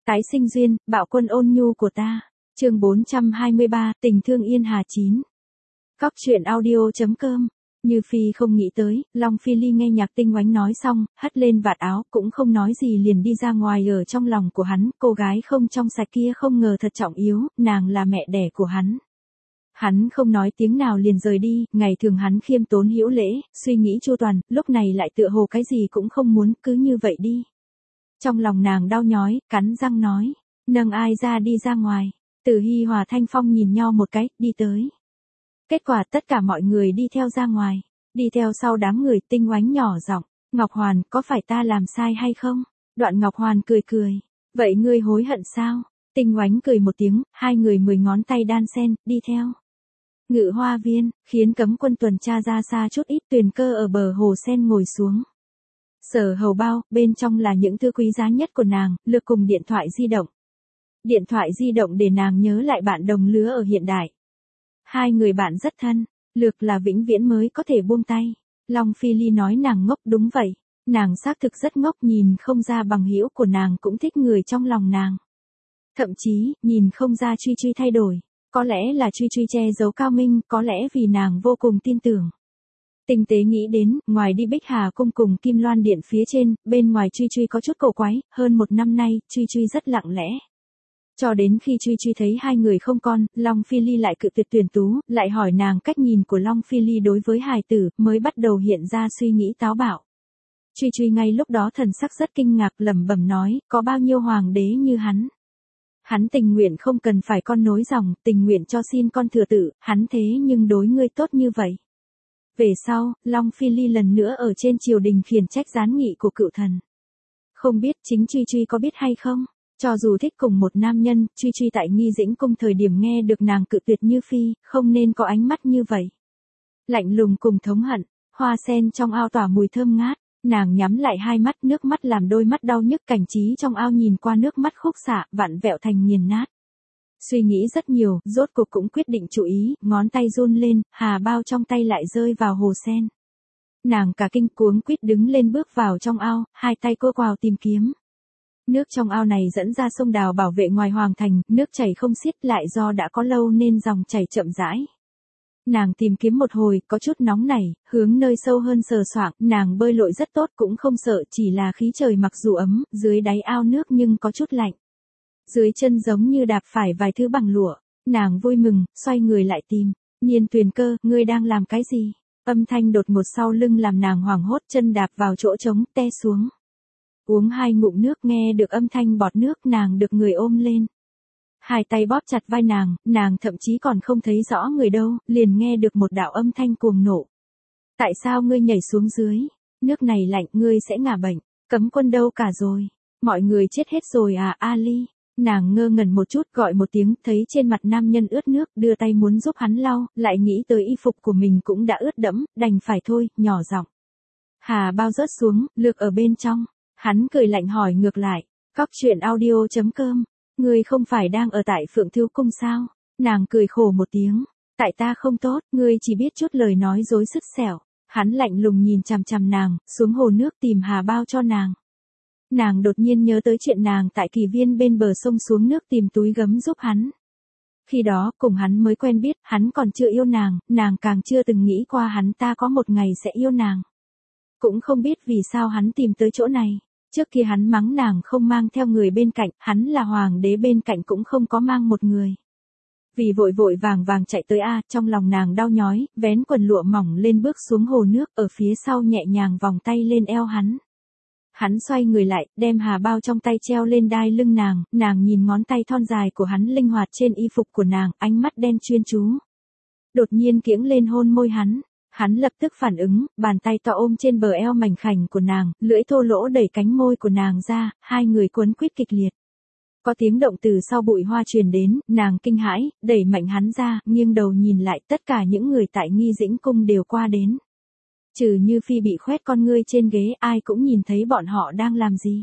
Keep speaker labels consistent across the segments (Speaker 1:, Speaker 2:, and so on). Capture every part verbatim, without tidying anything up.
Speaker 1: Tái sinh duyên, bạo quân ôn nhu của ta. Chương bốn trăm hai mươi ba, tình thương yên hà chín. Cóc truyện audio chấm com. Như Phi không nghĩ tới, Long Phi Ly nghe nhạc Tinh Oánh nói xong, hất lên vạt áo, cũng không nói gì liền đi ra ngoài. Ở trong lòng của hắn, cô gái không trong sạch kia không ngờ thật trọng yếu, nàng là mẹ đẻ của hắn. Hắn không nói tiếng nào liền rời đi, ngày thường hắn khiêm tốn hữu lễ, suy nghĩ chu toàn, lúc này lại tựa hồ cái gì cũng không muốn, cứ như vậy đi. Trong lòng nàng đau nhói, cắn răng nói, nâng ai ra đi ra ngoài. Từ Hy Hòa Thanh Phong nhìn nhau một cái, đi tới. Kết quả tất cả mọi người đi theo ra ngoài, đi theo sau đám người. Tinh Oánh nhỏ giọng, Ngọc Hoàn, có phải ta làm sai hay không? Đoạn Ngọc Hoàn cười cười, vậy ngươi hối hận sao? Tinh Oánh cười một tiếng, hai người mười ngón tay đan sen, đi theo. Ngự hoa viên, khiến cấm quân tuần tra ra xa chút ít. Tuyền Cơ ở bờ hồ sen ngồi xuống. Sở hầu bao, bên trong là những thứ quý giá nhất của nàng, lược cùng điện thoại di động. Điện thoại di động để nàng nhớ lại bạn đồng lứa ở hiện đại. Hai người bạn rất thân, lược là vĩnh viễn mới có thể buông tay. Long Phi Ly nói nàng ngốc, đúng vậy. Nàng xác thực rất ngốc, nhìn không ra bằng hữu của nàng cũng thích người trong lòng nàng. Thậm chí, nhìn không ra Truy Truy thay đổi. Có lẽ là Truy Truy che giấu cao minh, có lẽ vì nàng vô cùng tin tưởng. Tinh tế nghĩ đến, ngoài đi Bích Hà cung cùng Kim Loan điện phía trên, bên ngoài Truy Truy có chút cổ quái, hơn một năm nay, Truy Truy rất lặng lẽ. Cho đến khi Truy Truy thấy hai người không con, Long Phi Ly lại cự tuyệt Tuyển Tú, lại hỏi nàng cách nhìn của Long Phi Ly đối với hài tử, mới bắt đầu hiện ra suy nghĩ táo bạo. Truy Truy ngay lúc đó thần sắc rất kinh ngạc, lẩm bẩm nói, có bao nhiêu hoàng đế như hắn. Hắn tình nguyện không cần phải con nối dòng, tình nguyện cho xin con thừa tử, hắn thế nhưng đối ngươi tốt như vậy. Về sau, Long Phi Ly lần nữa ở trên triều đình khiển trách gián nghị của cựu thần. Không biết chính Truy Truy có biết hay không? Cho dù thích cùng một nam nhân, Truy Truy tại Nghi Dĩnh cung thời điểm nghe được nàng cự tuyệt Như Phi, không nên có ánh mắt như vậy. Lạnh lùng cùng thống hận, hoa sen trong ao tỏa mùi thơm ngát, nàng nhắm lại hai mắt, nước mắt làm đôi mắt đau nhức. Cảnh trí trong ao nhìn qua nước mắt khúc xạ, vặn vẹo thành nghiền nát. Suy nghĩ rất nhiều, rốt cuộc cũng quyết định chú ý, ngón tay run lên, hà bao trong tay lại rơi vào hồ sen. Nàng cả kinh cuống quýt đứng lên bước vào trong ao, hai tay cô quào tìm kiếm. Nước trong ao này dẫn ra sông Đào bảo vệ ngoài hoàng thành, nước chảy không xiết, lại do đã có lâu nên dòng chảy chậm rãi. Nàng tìm kiếm một hồi, có chút nóng nảy, hướng nơi sâu hơn sờ soạng, nàng bơi lội rất tốt cũng không sợ, chỉ là khí trời mặc dù ấm, dưới đáy ao nước nhưng có chút lạnh. Dưới chân giống như đạp phải vài thứ bằng lụa, nàng vui mừng, xoay người lại tìm, Nhiên Tuyền Cơ, ngươi đang làm cái gì? Âm thanh đột ngột sau lưng làm nàng hoảng hốt, chân đạp vào chỗ trống, te xuống. Uống hai ngụm nước, nghe được âm thanh bọt nước, nàng được người ôm lên. Hai tay bóp chặt vai nàng, nàng thậm chí còn không thấy rõ người đâu, liền nghe được một đạo âm thanh cuồng nộ. Tại sao ngươi nhảy xuống dưới? Nước này lạnh, ngươi sẽ ngả bệnh. Cấm quân đâu cả rồi? Mọi người chết hết rồi à, Ali? Nàng ngơ ngẩn một chút, gọi một tiếng, thấy trên mặt nam nhân ướt nước, đưa tay muốn giúp hắn lau, lại nghĩ tới y phục của mình cũng đã ướt đẫm, đành phải thôi, nhỏ giọng. Hà bao rớt xuống, lược ở bên trong. Hắn cười lạnh hỏi ngược lại, cóc truyện audio chấm com, ngươi không phải đang ở tại Phượng Thiếu Cung sao? Nàng cười khổ một tiếng, tại ta không tốt, ngươi chỉ biết chút lời nói dối sứt sẻo. Hắn lạnh lùng nhìn chằm chằm nàng, xuống hồ nước tìm hà bao cho nàng. Nàng đột nhiên nhớ tới chuyện nàng tại kỳ viên bên bờ sông xuống nước tìm túi gấm giúp hắn. Khi đó, cùng hắn mới quen biết, hắn còn chưa yêu nàng, nàng càng chưa từng nghĩ qua hắn ta có một ngày sẽ yêu nàng. Cũng không biết vì sao hắn tìm tới chỗ này. Trước kia hắn mắng nàng không mang theo người bên cạnh, hắn là hoàng đế bên cạnh cũng không có mang một người. Vì vội vội vàng vàng chạy tới A, trong lòng nàng đau nhói, vén quần lụa mỏng lên bước xuống hồ nước, ở phía sau nhẹ nhàng vòng tay lên eo hắn. Hắn xoay người lại, đem hà bao trong tay treo lên đai lưng nàng, nàng nhìn ngón tay thon dài của hắn linh hoạt trên y phục của nàng, ánh mắt đen chuyên chú. Đột nhiên kiễng lên hôn môi hắn. Hắn lập tức phản ứng, bàn tay to ôm trên bờ eo mảnh khảnh của nàng, lưỡi thô lỗ đẩy cánh môi của nàng ra, hai người quấn quýt kịch liệt. Có tiếng động từ sau bụi hoa truyền đến, nàng kinh hãi, đẩy mạnh hắn ra, nghiêng đầu nhìn lại, tất cả những người tại Nghi Dĩnh cung đều qua đến. Trừ Như Phi bị khoét con ngươi trên ghế, ai cũng nhìn thấy bọn họ đang làm gì.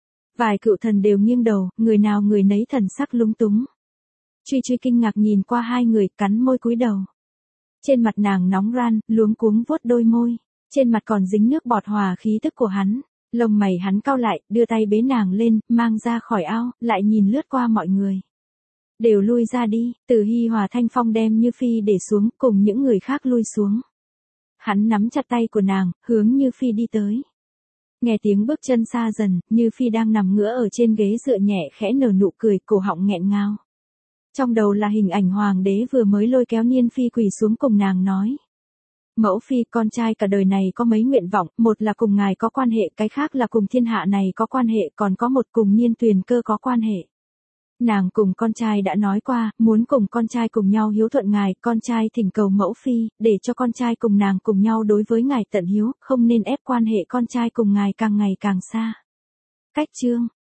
Speaker 1: Vài cựu thần đều nghiêng đầu, người nào người nấy thần sắc lúng túng. Truy Truy kinh ngạc nhìn qua hai người, cắn môi cúi đầu. Trên mặt nàng nóng ran, luống cuống vuốt đôi môi, trên mặt còn dính nước bọt hòa khí tức của hắn. Lông mày hắn cau lại, đưa tay bế nàng lên, mang ra khỏi ao, lại nhìn lướt qua mọi người. Đều lui ra đi, Từ Hi Hòa thanh phong đem Như Phi để xuống, cùng những người khác lui xuống. Hắn nắm chặt tay của nàng, hướng Như Phi đi tới. Nghe tiếng bước chân xa dần, Như Phi đang nằm ngửa ở trên ghế dựa nhẹ khẽ nở nụ cười, cổ họng nghẹn ngào. Trong đầu là hình ảnh hoàng đế vừa mới lôi kéo Niên Phi quỳ xuống cùng nàng nói. Mẫu phi, con trai cả đời này có mấy nguyện vọng, một là cùng ngài có quan hệ, cái khác là cùng thiên hạ này có quan hệ, còn có một cùng Niên Tuyền Cơ có quan hệ. Nàng cùng con trai đã nói qua, muốn cùng con trai cùng nhau hiếu thuận ngài, con trai thỉnh cầu mẫu phi, để cho con trai cùng nàng cùng nhau đối với ngài tận hiếu, không nên ép quan hệ con trai cùng ngài càng ngày càng xa. Cách chương